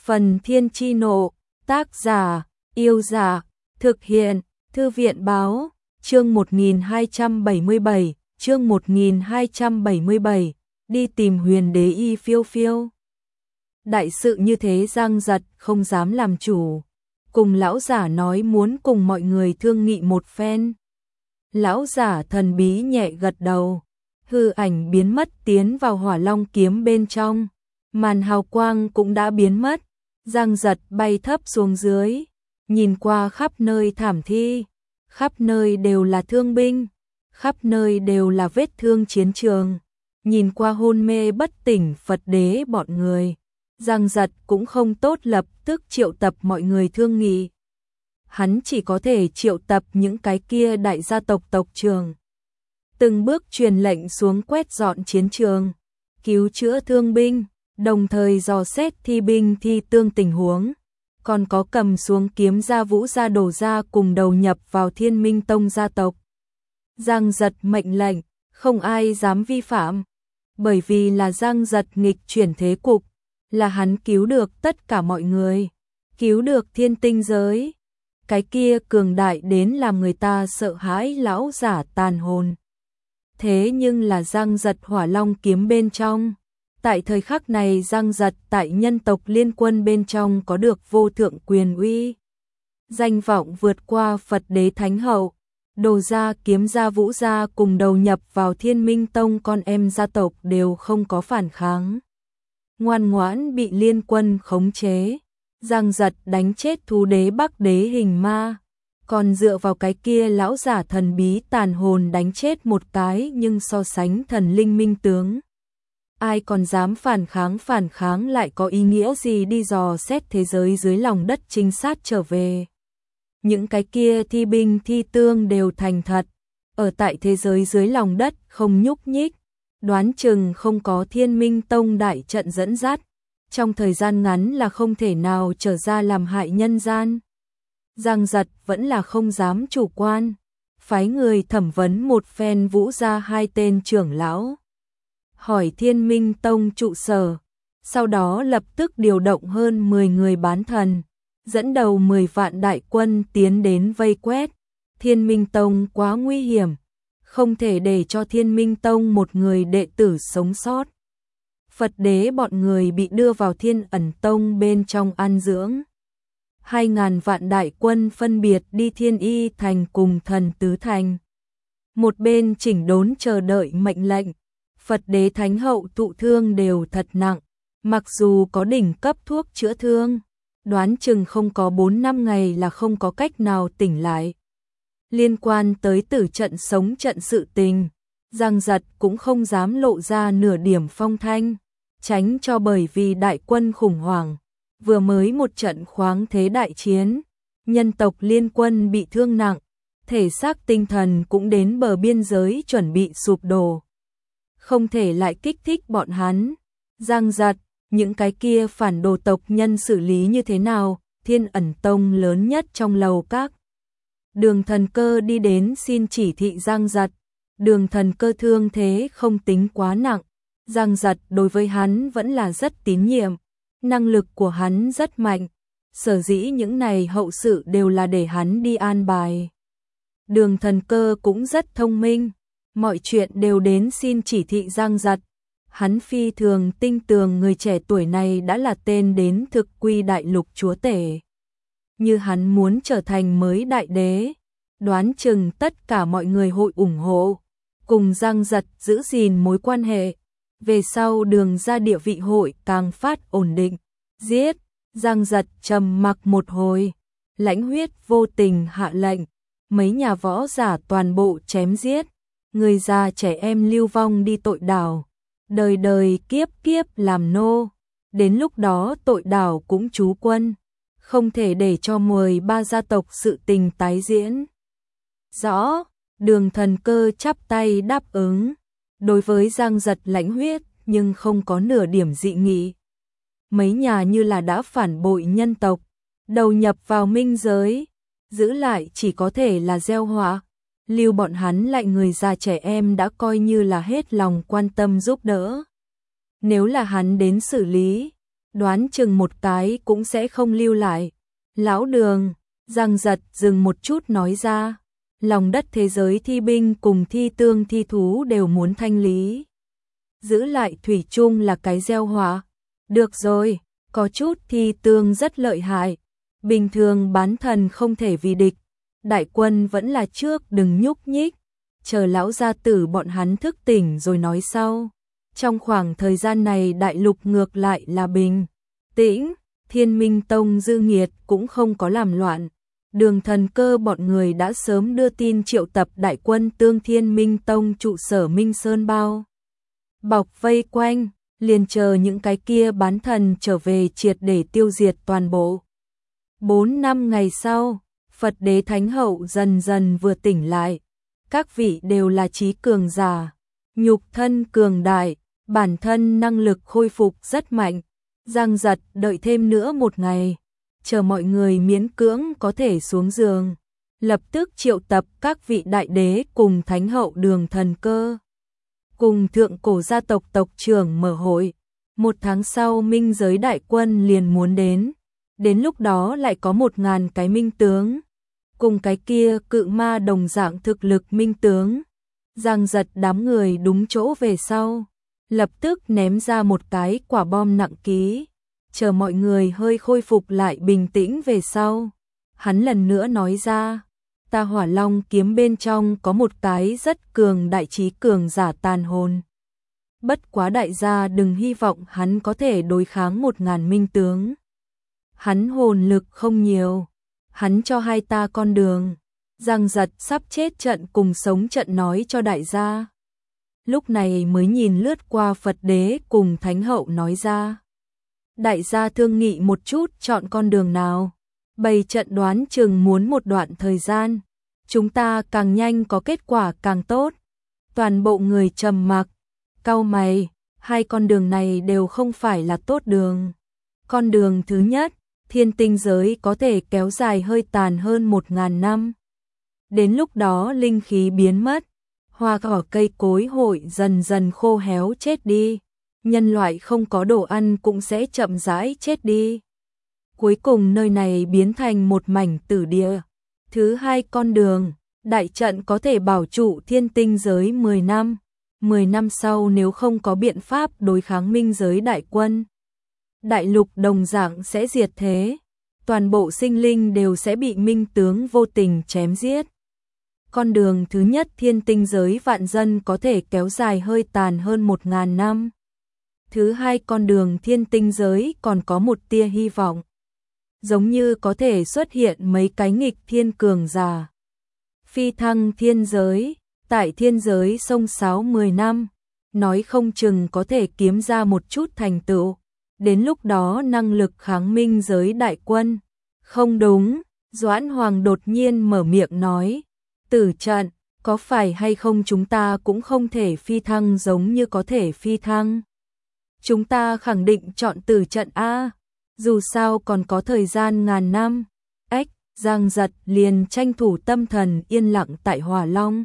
Phần Thiên Chi Nộ, tác giả, Yêu Dạ, thực hiện, Thư viện Báo, chương 1277, chương 1277, đi tìm Huyền Đế Y Phiêu Phiêu. Đại sự như thế Giang Giật không dám làm chủ, cùng lão giả nói muốn cùng mọi người thương nghị một phen. Lão giả thần bí nhẹ gật đầu, hư ảnh biến mất tiến vào Hỏa Long kiếm bên trong, màn hào quang cũng đã biến mất. Giang Giật bay thấp xuống dưới, nhìn qua khắp nơi thảm thi, khắp nơi đều là thương binh, khắp nơi đều là vết thương chiến trường, nhìn qua hôn mê bất tỉnh Phật đế bọn người. Giang Giật cũng không tốt lập tức triệu tập mọi người thương nghị. Hắn chỉ có thể triệu tập những cái kia đại gia tộc tộc trưởng. Từng bước truyền lệnh xuống quét dọn chiến trường, cứu chữa thương binh, đồng thời dò xét thi binh thi tương tình huống. Còn có cầm xuống kiếm gia Vũ gia Đồ gia cùng đầu nhập vào Thiên Minh Tông gia tộc. Giang Giật mệnh lệnh, không ai dám vi phạm. Bởi vì là Giang Giật nghịch chuyển thế cục, là hắn cứu được tất cả mọi người, cứu được thiên tinh giới. Cái kia cường đại đến làm người ta sợ hãi lão giả tàn hồn. Thế nhưng là Giang Giật Hỏa Long kiếm bên trong. Tại thời khắc này Giang Giật tại nhân tộc liên quân bên trong có được vô thượng quyền uy. Danh vọng vượt qua Phật đế Thánh hậu, Đồ gia, Kiếm gia, Vũ gia cùng đầu nhập vào Thiên Minh Tông con em gia tộc đều không có phản kháng. Ngoan ngoãn bị liên quân khống chế. Giang Giật đánh chết thú đế Bắc đế Hình Ma, còn dựa vào cái kia lão giả thần bí tàn hồn đánh chết một cái, nhưng so sánh thần linh minh tướng, ai còn dám phản kháng lại có ý nghĩa gì đi dò xét thế giới dưới lòng đất trinh sát trở về. Những cái kia thi binh thi tương đều thành thật, ở tại thế giới dưới lòng đất không nhúc nhích, đoán chừng không có Thiên Minh Tông đại trận dẫn dắt, trong thời gian ngắn là không thể nào trở ra làm hại nhân gian. Giang Giật vẫn là không dám chủ quan, phái người thẩm vấn một phen Vũ gia hai tên trưởng lão, hỏi Thiên Minh Tông trụ sở, sau đó lập tức điều động hơn 10 người bán thần, dẫn đầu 10 vạn đại quân tiến đến vây quét. Thiên Minh Tông quá nguy hiểm, không thể để cho Thiên Minh Tông một người đệ tử sống sót. Phật đế bọn người bị đưa vào Thiên Ẩn Tông bên trong an dưỡng. 2.000 vạn đại quân phân biệt đi Thiên Y Thành cùng Thần Tứ Thành. Một bên chỉnh đốn chờ đợi mệnh lệnh. Phật đế Thánh hậu thụ thương đều thật nặng, mặc dù có đỉnh cấp thuốc chữa thương, đoán chừng không có 4-5 ngày là không có cách nào tỉnh lại. Liên quan tới tử trận sống trận sự tình, Giang Giật cũng không dám lộ ra nửa điểm phong thanh, tránh cho bởi vì đại quân khủng hoảng, vừa mới một trận khoáng thế đại chiến, nhân tộc liên quân bị thương nặng, thể xác tinh thần cũng đến bờ biên giới chuẩn bị sụp đổ. Không thể lại kích thích bọn hắn. Giang Giật, những cái kia phản đồ tộc nhân xử lý như thế nào? Thiên Ẩn Tông lớn nhất trong lầu các. Đường Thần Cơ đi đến xin chỉ thị Giang Giật. Đường Thần Cơ thương thế không tính quá nặng, Giang Giật đối với hắn vẫn là rất tín nhiệm, năng lực của hắn rất mạnh, sở dĩ những này hậu sự đều là để hắn đi an bài. Đường Thần Cơ cũng rất thông minh, mọi chuyện đều đến xin chỉ thị Giang Giật. Hắn phi thường tinh tường người trẻ tuổi này đã là tên đến thực quy đại lục chúa tể. Như hắn muốn trở thành mới đại đế, đoán chừng tất cả mọi người hội ủng hộ, cùng Giang Giật giữ gìn mối quan hệ. Về sau Đường ra địa vị hội càng phát ổn định. Giết, Giang Giật trầm mặc một hồi, lãnh huyết vô tình hạ lệnh, mấy nhà võ giả toàn bộ chém giết. Người già trẻ em lưu vong đi tội đảo, đời đời kiếp kiếp làm nô. Đến lúc đó tội đảo cũng trú quân, không thể để cho 13 gia tộc sự tình tái diễn. Rõ, Đường Thần Cơ chắp tay đáp ứng. Đối với Giang Giật lãnh huyết nhưng không có nửa điểm dị nghị. Mấy nhà như là đã phản bội nhân tộc, đầu nhập vào minh giới, giữ lại chỉ có thể là gieo họa. Lưu bọn hắn lại người già trẻ em đã coi như là hết lòng quan tâm giúp đỡ. Nếu là hắn đến xử lý, đoán chừng một cái cũng sẽ không lưu lại. Lão Đường, Giang Giật dừng một chút nói ra, lòng đất thế giới thi binh cùng thi tương thi thú đều muốn thanh lý. Giữ lại thủy chung là cái gieo họa. Được rồi, có chút thi tương rất lợi hại. Bình thường bán thần không thể vì địch. Đại quân vẫn là trước đừng nhúc nhích. Chờ lão gia tử bọn hắn thức tỉnh rồi nói sau. Trong khoảng thời gian này đại lục ngược lại là bình tĩnh. Thiên Minh Tông Dư Nghiệt cũng không có làm loạn. Đường Thần Cơ bọn người đã sớm đưa tin triệu tập đại quân tương Thiên Minh Tông trụ sở Minh Sơn bao bọc vây quanh, liền chờ những cái kia bán thần trở về triệt để tiêu diệt toàn bộ. 4 năm ngày sau, Phật Đế Thánh Hậu dần dần vừa tỉnh lại. Các vị đều là trí cường giả, nhục thân cường đại, bản thân năng lực khôi phục rất mạnh. Giang Giật đợi thêm nữa một ngày, chờ mọi người miễn cưỡng có thể xuống giường, lập tức triệu tập các vị đại đế cùng Thánh Hậu Đường Thần Cơ, cùng thượng cổ gia tộc tộc trưởng mở hội. 1 tháng sau minh giới đại quân liền muốn đến lúc đó lại có 1000 cái minh tướng, cùng cái kia cự ma đồng dạng thực lực minh tướng. Giang Giật đám người đúng chỗ về sau, lập tức ném ra một cái quả bom nặng ký, chờ mọi người hơi khôi phục lại bình tĩnh về sau. Hắn lần nữa nói ra, ta Hỏa Long kiếm bên trong có một cái rất cường đại trí cường giả tàn hồn. Bất quá đại gia đừng hy vọng hắn có thể đối kháng 1000 minh tướng. Hắn hồn lực không nhiều, hắn cho hai ta con đường. Giang Giật sắp chết trận cùng sống trận nói cho đại gia. Lúc này mới nhìn lướt qua Phật Đế cùng Thánh Hậu nói ra. Đại gia thương nghị một chút chọn con đường nào. Bày trận đoán chừng muốn một đoạn thời gian. Chúng ta càng nhanh có kết quả càng tốt. Toàn bộ người trầm mặc, cau mày, hai con đường này đều không phải là tốt đường. Con đường thứ nhất, thiên tinh giới có thể kéo dài hơi tàn hơn 1000 năm. Đến lúc đó linh khí biến mất, hoa cỏ cây cối hội dần dần khô héo chết đi, nhân loại không có đồ ăn cũng sẽ chậm rãi chết đi. Cuối cùng nơi này biến thành một mảnh tử địa. Thứ hai con đường, đại trận có thể bảo trụ thiên tinh giới 10 năm. 10 năm sau nếu không có biện pháp đối kháng minh giới đại quân, đại lục đồng dạng sẽ diệt thế. Toàn bộ sinh linh đều sẽ bị minh tướng vô tình chém giết. Con đường thứ nhất thiên tinh giới vạn dân có thể kéo dài hơi tàn hơn 1000 năm. Thứ hai con đường thiên tinh giới còn có một tia hy vọng. Giống như có thể xuất hiện mấy cái nghịch thiên cường giả. Phi thăng thiên giới, tại thiên giới sông sáo 10 năm, nói không chừng có thể kiếm ra một chút thành tựu. Đến lúc đó năng lực kháng minh giới đại quân. Không đúng, Doãn Hoàng đột nhiên mở miệng nói. Tử trận, có phải hay không chúng ta cũng không thể phi thăng giống như có thể phi thăng. Chúng ta khẳng định chọn tử trận A, dù sao còn có thời gian ngàn năm. Giang Giật liền tranh thủ tâm thần yên lặng tại Hỏa Long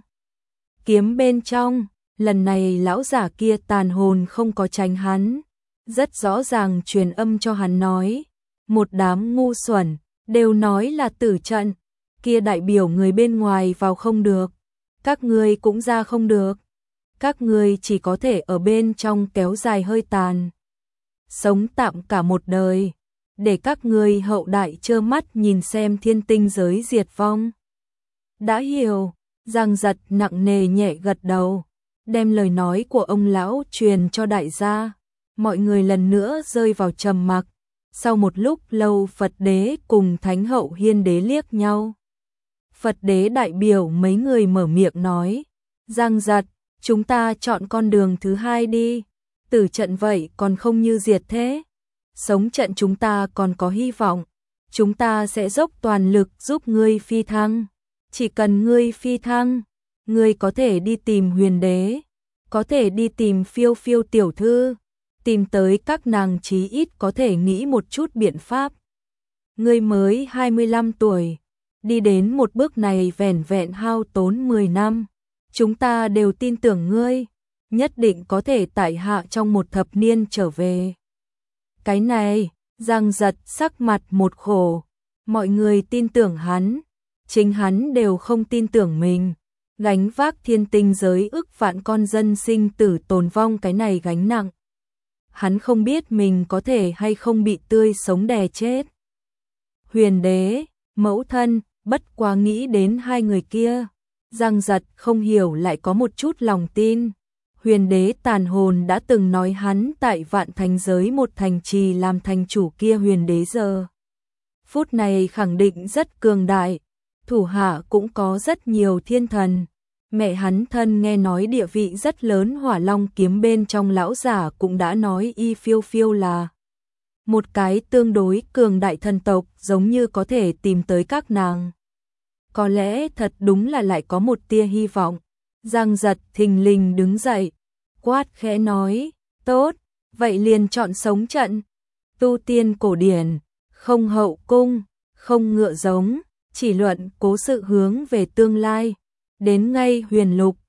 kiếm bên trong. Lần này lão giả kia tàn hồn không có tránh hắn, rất rõ ràng truyền âm cho hắn nói. Một đám ngu xuẩn, đều nói là tử trận, kia đại biểu người bên ngoài vào không được, các ngươi cũng ra không được, các ngươi chỉ có thể ở bên trong kéo dài hơi tàn, sống tạm cả một đời, để các ngươi hậu đại trơ mắt nhìn xem thiên tinh giới diệt vong. Đã hiểu. Giang Giật nặng nề nhẹ gật đầu, đem lời nói của ông lão truyền cho đại gia. Mọi người lần nữa rơi vào trầm mặc. Sau một lúc lâu Phật Đế cùng Thánh Hậu Hiên Đế liếc nhau. Phật Đế đại biểu mấy người mở miệng nói. Giang Giật, chúng ta chọn con đường thứ hai đi. Tử trận vậy còn không như diệt thế. Sống trận chúng ta còn có hy vọng. Chúng ta sẽ dốc toàn lực giúp ngươi phi thăng. Chỉ cần ngươi phi thăng, ngươi có thể đi tìm Huyền Đế, có thể đi tìm Phiêu Phiêu tiểu thư, tìm tới các nàng chí ít có thể nghĩ một chút biện pháp. Ngươi mới 25 tuổi, đi đến một bước này vẻn vẹn hao tốn 10 năm, chúng ta đều tin tưởng ngươi, nhất định có thể tại hạ trong một thập niên trở về. Cái này, Giang Giật sắc mặt một khổ. Mọi người tin tưởng hắn, chính hắn đều không tin tưởng mình. Gánh vác thiên tinh giới ức vạn con dân sinh tử tồn vong cái này gánh nặng. Hắn không biết mình có thể hay không bị tươi sống đè chết. Huyền đế, mẫu thân, bất quá nghĩ đến hai người kia. Giang Giật không hiểu lại có một chút lòng tin. Huyền đế tàn hồn đã từng nói hắn tại vạn thành giới một thành trì làm thành chủ kia huyền đế giờ. Phút này khẳng định rất cường đại, thủ hạ cũng có rất nhiều thiên thần. Mẹ hắn thân nghe nói địa vị rất lớn Hỏa Long kiếm bên trong lão giả cũng đã nói Y Phiêu Phiêu là một cái tương đối cường đại thần tộc giống như có thể tìm tới các nàng. Có lẽ thật đúng là lại có một tia hy vọng. Giang Giật thình lình đứng dậy, quát khẽ nói, tốt, vậy liền chọn sống trận. Tu tiên cổ điển, không hậu cung, không ngựa giống, chỉ luận cố sự hướng về tương lai. Đến ngay huyền lục,